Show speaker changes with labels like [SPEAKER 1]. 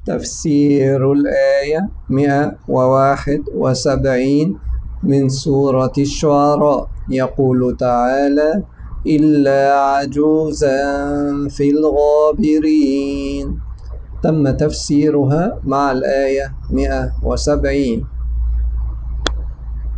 [SPEAKER 1] تفسير الآية 171 من سورة الشعراء. يقول تعالى: إلا عجوزا في الغابرين. تم تفسيرها مع الآية 170.